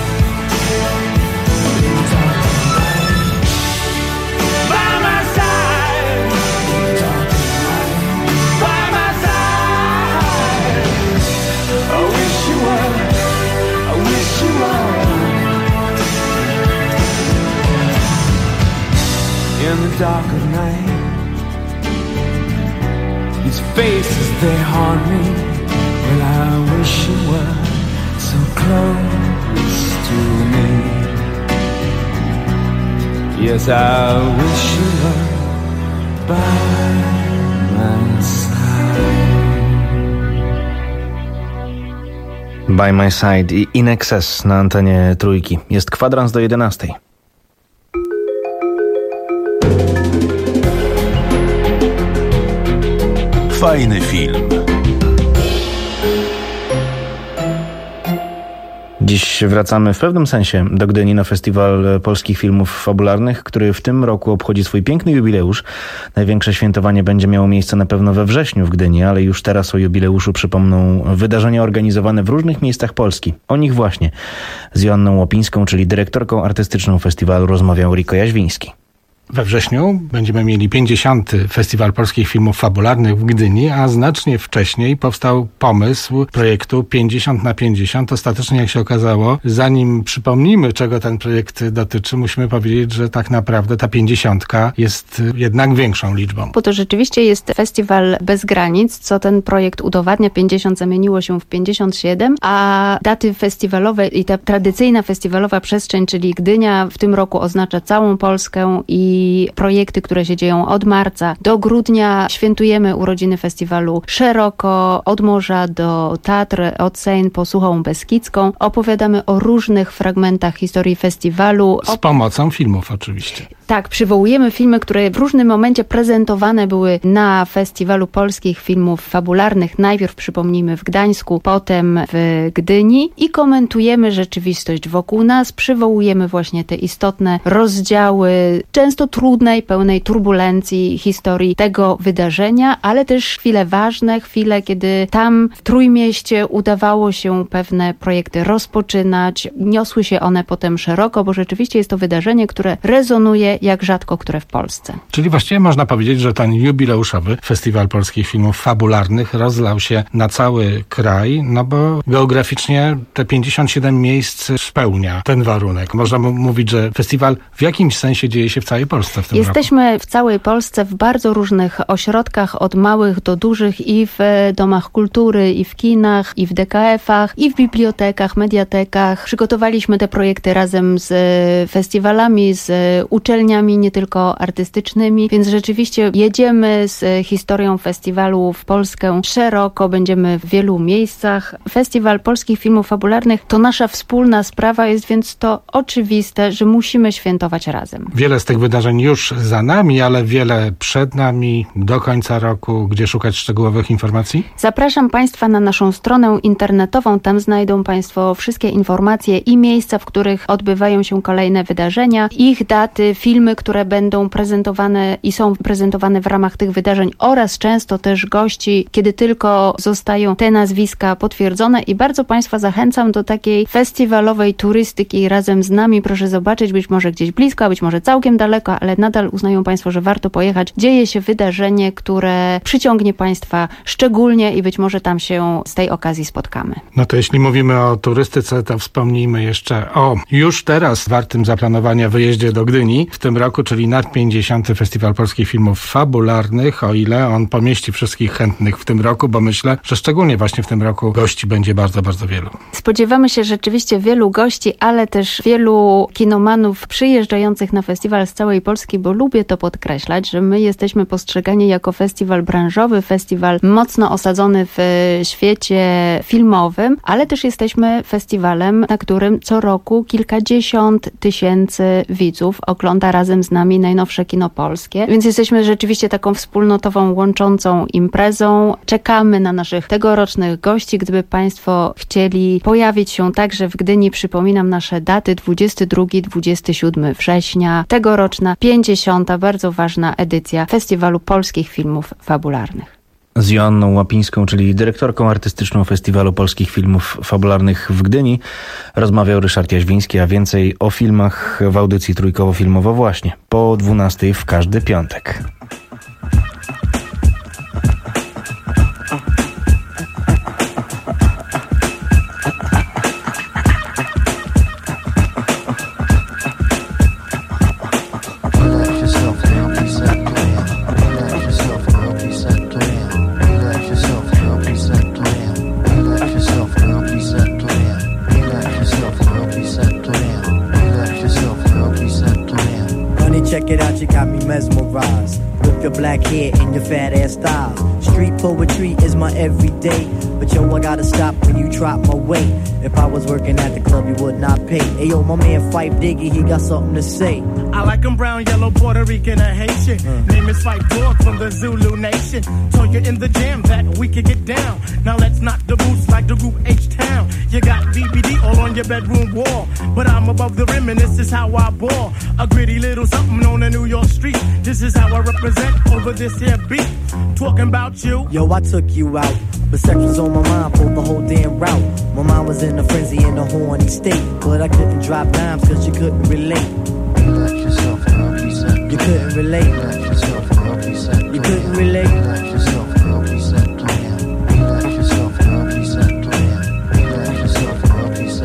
In the dark of night, by my side. In the dark of night, by my side. I wish you were, I wish you were. In the dark of night, these faces they haunt me. Well, I wish you were so close to me. Yes, I wish you were by my side. By My Side i In Excess na antenie Trójki. Jest kwadrans do jedenastej. Fajny film. Dziś wracamy w pewnym sensie do Gdyni na Festiwal Polskich Filmów Fabularnych, który w tym roku obchodzi swój piękny jubileusz. Największe świętowanie będzie miało miejsce na pewno we wrześniu w Gdyni, ale już teraz o jubileuszu przypomną wydarzenia organizowane w różnych miejscach Polski. O nich właśnie z Joanną Łopińską, czyli dyrektorką artystyczną festiwalu, rozmawiał Riko Jaźwiński. We wrześniu będziemy mieli pięćdziesiąty Festiwal Polskich Filmów Fabularnych w Gdyni, a znacznie wcześniej powstał pomysł projektu pięćdziesiąt na pięćdziesiąt. Ostatecznie, jak się okazało, zanim przypomnimy, czego ten projekt dotyczy, musimy powiedzieć, że tak naprawdę ta pięćdziesiątka jest jednak większą liczbą. Bo to rzeczywiście jest festiwal bez granic, co ten projekt udowadnia. pięćdziesiąt zamieniło się w pięćdziesiąt siedem, a daty festiwalowe i ta tradycyjna festiwalowa przestrzeń, czyli Gdynia, w tym roku oznacza całą Polskę i I projekty, które się dzieją od marca do grudnia. Świętujemy urodziny festiwalu szeroko, od morza do Tatr, od Sejn po Suchą Beskidzką. Opowiadamy o różnych fragmentach historii festiwalu. Z pomocą filmów oczywiście. Tak, przywołujemy filmy, które w różnym momencie prezentowane były na Festiwalu Polskich Filmów Fabularnych. Najpierw, przypomnijmy, w Gdańsku, potem w Gdyni i komentujemy rzeczywistość wokół nas. Przywołujemy właśnie te istotne rozdziały, często trudnej, pełnej turbulencji historii tego wydarzenia, ale też chwile ważne, chwile, kiedy tam w Trójmieście udawało się pewne projekty rozpoczynać. Niosły się one potem szeroko, bo rzeczywiście jest to wydarzenie, które rezonuje świecie, jak rzadko które w Polsce. Czyli właściwie można powiedzieć, że ten jubileuszowy Festiwal Polskich Filmów Fabularnych rozlał się na cały kraj, no bo geograficznie te pięćdziesiąt siedem miejsc spełnia ten warunek. Można m- mówić, że festiwal w jakimś sensie dzieje się w całej Polsce w tym Jesteśmy roku. w całej Polsce w bardzo różnych ośrodkach, od małych do dużych, i w domach kultury, i w kinach, i w D K F-ach, i w bibliotekach, mediatekach. Przygotowaliśmy te projekty razem z festiwalami, z uczelniami, nie tylko artystycznymi, więc rzeczywiście jedziemy z historią festiwalu w Polskę szeroko, będziemy w wielu miejscach. Festiwal Polskich Filmów Fabularnych to nasza wspólna sprawa, jest więc to oczywiste, że musimy świętować razem. Wiele z tych wydarzeń już za nami, ale wiele przed nami, do końca roku. Gdzie szukać szczegółowych informacji? Zapraszam Państwa na naszą stronę internetową. Tam znajdą Państwo wszystkie informacje i miejsca, w których odbywają się kolejne wydarzenia, ich daty, filmy, które będą prezentowane i są prezentowane w ramach tych wydarzeń, oraz często też gości, kiedy tylko zostają te nazwiska potwierdzone. I bardzo Państwa zachęcam do takiej festiwalowej turystyki razem z nami. Proszę zobaczyć, być może gdzieś blisko, a być może całkiem daleko, ale nadal uznają Państwo, że warto pojechać. Dzieje się wydarzenie, które przyciągnie Państwa szczególnie i być może tam się z tej okazji spotkamy. No to jeśli mówimy o turystyce, to wspomnijmy jeszcze o już teraz wartym zaplanowania wyjeździe do Gdyni w tym roku, czyli na pięćdziesiąty Festiwal Polskich Filmów Fabularnych, o ile on pomieści wszystkich chętnych w tym roku, bo myślę, że szczególnie właśnie w tym roku gości będzie bardzo, bardzo wielu. Spodziewamy się rzeczywiście wielu gości, ale też wielu kinomanów przyjeżdżających na festiwal z całej Polski, bo lubię to podkreślać, że my jesteśmy postrzegani jako festiwal branżowy, festiwal mocno osadzony w świecie filmowym, ale też jesteśmy festiwalem, na którym co roku kilkadziesiąt tysięcy widzów ogląda razem z nami najnowsze kino polskie, więc jesteśmy rzeczywiście taką wspólnotową, łączącą imprezą. Czekamy na naszych tegorocznych gości. Gdyby Państwo chcieli pojawić się także w Gdyni, przypominam nasze daty: dwudziestego drugiego do dwudziestego siódmego września, tegoroczna pięćdziesiąta bardzo ważna edycja Festiwalu Polskich Filmów Fabularnych. Z Joanną Łapińską, czyli dyrektorką artystyczną Festiwalu Polskich Filmów Fabularnych w Gdyni, rozmawiał Ryszard Jaźwiński, a więcej o filmach w audycji Trójkowo-Filmowo właśnie po dwunastej w każdy piątek. Check it out, you got me mesmerized with your black hair and your fat ass style. Street poetry is my everyday, but yo, I gotta stop when you drop my weight. If I was working at the club, you would not pay. Hey yo, my man Fife Diggy, he got something to say. I like him brown, yellow, Puerto Rican, or Haitian. Mm. Name is Fife Dog from the Zulu Nation. Told you in the jam that we could get down. Now let's knock the boots like the group H-Town. You got D V D all on your bedroom wall, but I'm above the rim and this is how I ball. A gritty little something on a New York street. This is how I represent over this here beat. Talking about you. Yo, I took you out, but sex was on my mind for the whole damn route. My mind was in a frenzy in a horny state, but I couldn't drop dimes cause you couldn't relate. Relax yourself, girl, please. You couldn't relate. Relax yourself, girl, please. You couldn't relate. Relax yourself, girl, please. Relax yourself, girl, please. Relax yourself, girl, please.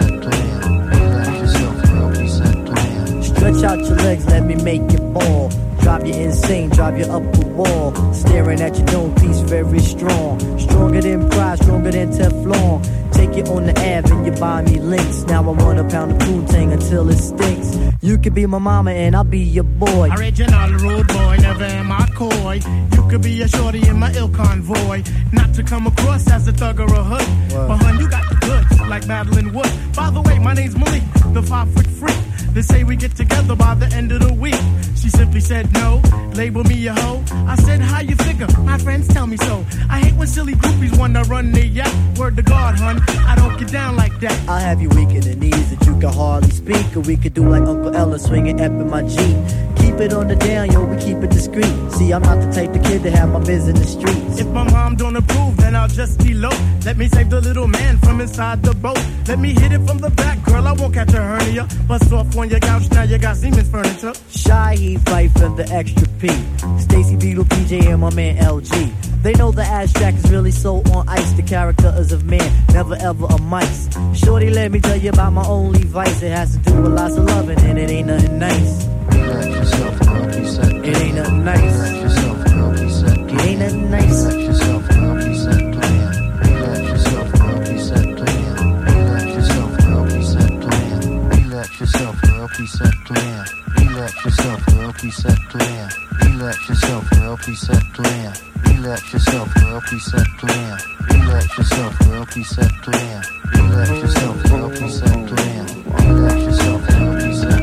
Relax yourself, girl, please. Stretch out your legs, let me make you fall. Drive you insane, drive you up the wall. Staring at your dome piece, very strong. Stronger than pride, stronger than Teflon. Take you on the Ave and you buy me links. Now I want a pound of Poontang until it stinks. You could be my mama and I'll be your boy. Original rude boy, never am I coy. You could be a shorty in my ill convoy. Not to come across as a thug or a hood. Whoa. But hun, you got the goods, like Madeline Wood. By the way, my name's Malik, the five foot freak. They say we get together by the end of the week. She simply said no, label me a hoe. I said, how you figure? My friends tell me so. I hate when silly groupies wanna run their yacht. Word to God, hun, I don't get down like that. I'll have you weak in the knees that you can hardly speak. Or we could do like Uncle Ella swinging up in my Jeep. Keep it on the down, yo, we keep it discreet. See, I'm not the type of kid to have my biz in the streets. If my mom don't approve, then I'll just elope. Let me save the little man from inside the boat. Let me hit it from the back, girl, I won't catch a hernia. Bust off one on your couch, now you got Siemens furniture. Shy, he fight for the extra P. Stacy Beetle, P J, and my man L G. They know the ass jack is really so on ice. The character is of man, never ever a mice. Shorty, let me tell you about my only vice. It has to do with lots of loving, and it ain't nothing nice. Relax yourself, girl, please set It ain't nothing nice. Relax yourself, girl, please set It ain't nothing nice. Relax yourself, girl, please set Relax yourself, girl, please set Relax yourself, girl, please set Relax yourself, girl, please set Relax yourself, girl, please set Relax yourself, girl, please set Relax yourself, girl, please set Relax yourself, girl, please set Relax yourself, girl, please set Relax yourself, girl, please set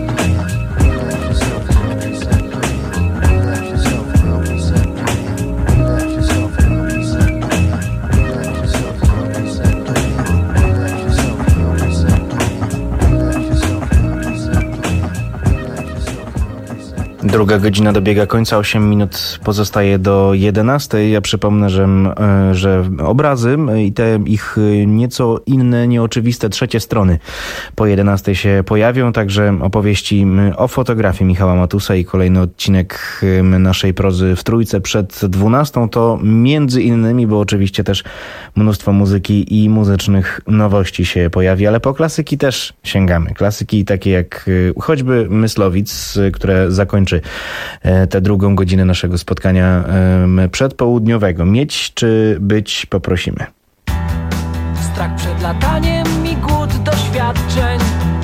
Druga godzina dobiega końca, osiem minut pozostaje do jedenastej. Ja przypomnę, że, że obrazy i te ich nieco inne, nieoczywiste trzecie strony po jedenastej się pojawią, także opowieści o fotografii Michała Matusa i kolejny odcinek naszej prozy w trójce przed dwunastą to między innymi, bo oczywiście też mnóstwo muzyki i muzycznych nowości się pojawi, ale po klasyki też sięgamy. Klasyki takie jak choćby Myslowic, które zakończy tę drugą godzinę naszego spotkania przedpołudniowego. Mieć czy być poprosimy. Strach przed lataniem i głód doświadczeń,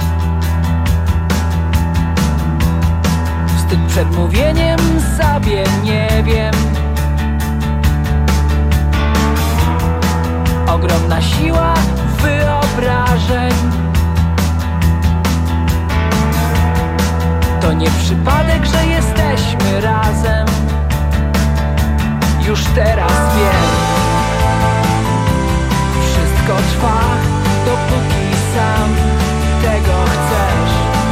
wstyd przed mówieniem sobie nie wiem. Ogromna siła wyobrażeń, to nie przypadek, że jesteśmy razem. Już teraz wiem, wszystko trwa, dopóki sam tego chcesz.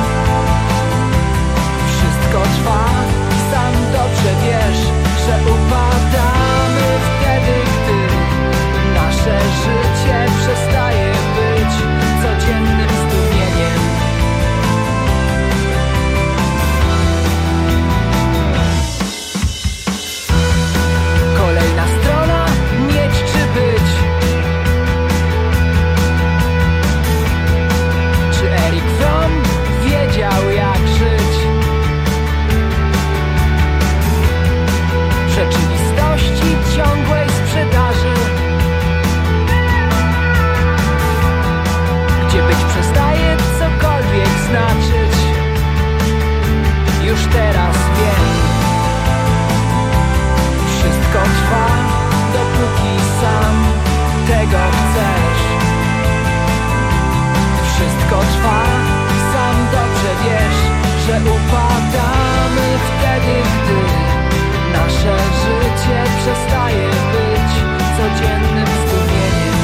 Wszystko trwa, sam dobrze wiesz, że upadamy wtedy, gdy nasze życie przestaje być codziennym zdumieniem. Kolejna strona, mieć czy być. Czy Erik Fromm wiedział jak żyć? W rzeczywistości ciągłej sprzedaży, gdzie być przestaje cokolwiek znaczyć. Już teraz wiem, wszystko trwa, dopóki sam tego chcesz. Wszystko trwa, sam dobrze wiesz, że upadamy wtedy, gdy nasze życie przestaje być codziennym zdumieniem.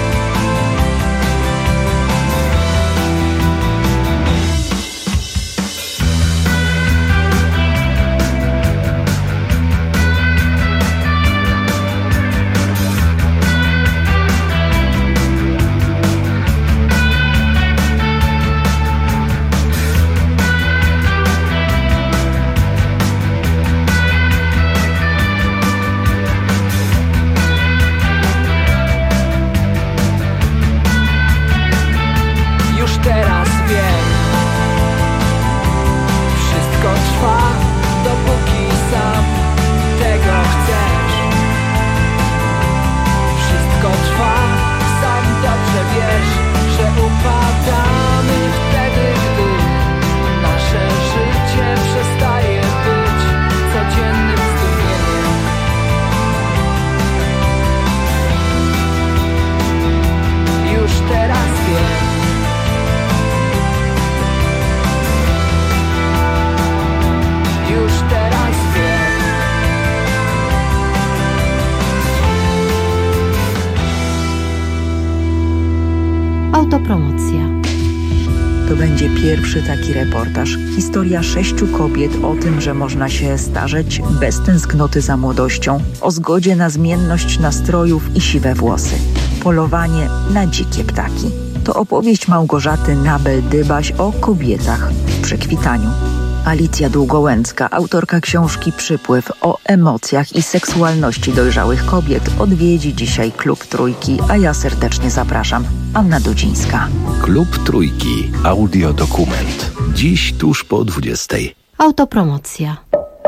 Autopromocja. To będzie pierwszy taki reportaż. Historia sześciu kobiet o tym, że można się starzeć bez tęsknoty za młodością, o zgodzie na zmienność nastrojów i siwe włosy. Polowanie na dzikie ptaki. to opowieść Małgorzaty Nabel-Dybaś o kobietach w przekwitaniu. Alicja Długołęcka, autorka książki Przypływ o emocjach i seksualności dojrzałych kobiet, odwiedzi dzisiaj Klub Trójki, a ja serdecznie zapraszam. Anna Dudzińska. Klub Trójki. Audiodokument. Dziś tuż po dwudziestej. Autopromocja.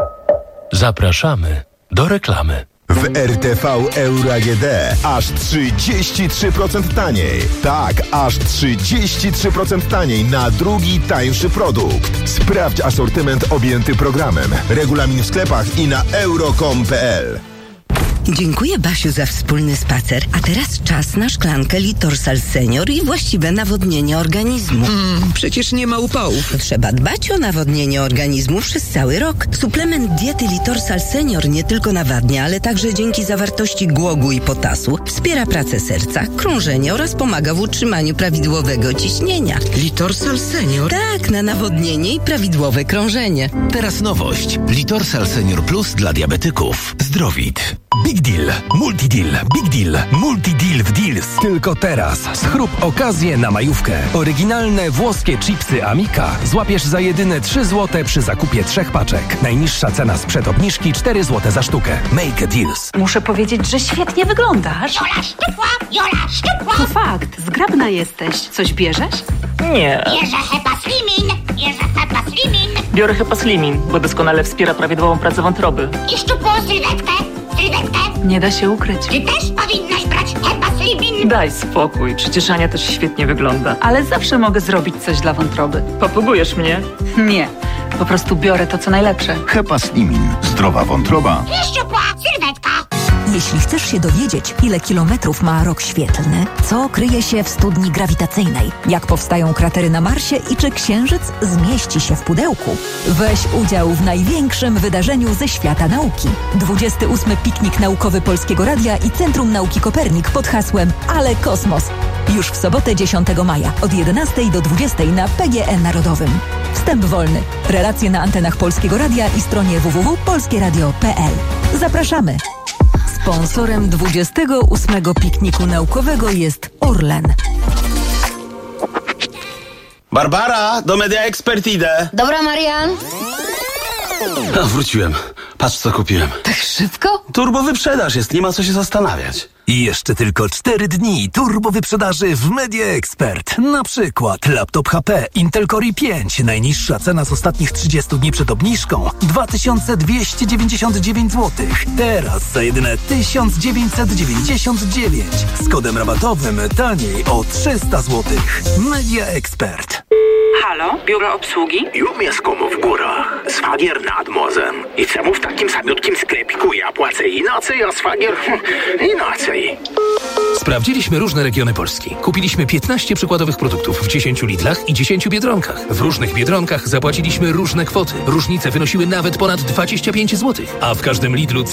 Zapraszamy do reklamy. W R T V Euro A G D aż trzydzieści trzy procent taniej. Tak, aż trzydzieści trzy procent taniej na drugi tańszy produkt. Sprawdź asortyment objęty programem. Regulamin w sklepach i na euro kropka com kropka p l. Dziękuję, Basiu, za wspólny spacer. A teraz czas na szklankę Litorsal Senior i właściwe nawodnienie organizmu. Mm, przecież nie ma upałów. Trzeba dbać o nawodnienie organizmu przez cały rok. Suplement diety Litorsal Senior nie tylko nawadnia, ale także dzięki zawartości głogu i potasu wspiera pracę serca, krążenie oraz pomaga w utrzymaniu prawidłowego ciśnienia. Litorsal Senior? Tak, na nawodnienie i prawidłowe krążenie. Teraz nowość. Litorsal Senior Plus dla diabetyków. Zdrowit. Big Deal, Multi Deal, Big Deal, Multi Deal w Deals. Tylko teraz. Schrób okazję na majówkę. Oryginalne włoskie chipsy Amika złapiesz za jedyne trzy złote przy zakupie trzech paczek. Najniższa cena sprzed obniżki cztery złote za sztukę. Make a Deals. Muszę powiedzieć, że świetnie wyglądasz. Jola szczupła, Jola szczupła. To fakt, zgrabna jesteś. Coś bierzesz? Nie. Bierze Hepa Slimin, bierze Hepa Slimin. Biorę Hepa Slimin, bo doskonale wspiera prawidłową pracę wątroby. I szczupłą sylwetkę. Sylwetkę. Nie da się ukryć. Ty też powinnaś brać Hepa Slimin. Daj spokój, przecież Ania też świetnie wygląda. Ale zawsze mogę zrobić coś dla wątroby. Popugujesz mnie? Nie, po prostu biorę to, co najlepsze. Hepa Slimin. Zdrowa wątroba. I szczupła sylwetka. Jeśli chcesz się dowiedzieć, ile kilometrów ma rok świetlny, co kryje się w studni grawitacyjnej, jak powstają kratery na Marsie i czy Księżyc zmieści się w pudełku, weź udział w największym wydarzeniu ze świata nauki. dwudziesty ósmy Piknik Naukowy Polskiego Radia i Centrum Nauki Kopernik pod hasłem Ale Kosmos. Już w sobotę dziesiątego maja od jedenastej do dwudziestej na P G E Narodowym. Wstęp wolny. Relacje na antenach Polskiego Radia i stronie w w w kropka polskie radio kropka p l. Zapraszamy! Sponsorem dwudziestego ósmego Pikniku Naukowego jest Orlen. Barbara, do Media Expert idę. Dobra, Marian. A, wróciłem. Patrz, co kupiłem. Tak szybko? Turbo wyprzedaż jest, nie ma co się zastanawiać. I jeszcze tylko cztery dni turbo wyprzedaży w Media Expert. Na przykład laptop H P Intel Core i pięć. Najniższa cena z ostatnich trzydziestu dni przed obniżką dwa tysiące dwieście dziewięćdziesiąt dziewięć złotych. Teraz za jedyne tysiąc dziewięćset dziewięćdziesiąt dziewięć. Z kodem rabatowym taniej o trzysta złotych. Media Expert. Halo, biuro obsługi? Ja mieszkam w górach, szwagier nad morzem. I czemu w takim samiutkim sklepiku ja płacę inaczej, a szwagier inaczej? Sprawdziliśmy różne regiony Polski. Kupiliśmy piętnaście przykładowych produktów w dziesięciu Lidlach i dziesięciu Biedronkach. W różnych Biedronkach zapłaciliśmy różne kwoty. Różnice wynosiły nawet ponad dwadzieścia pięć złotych, a w każdym Lidlu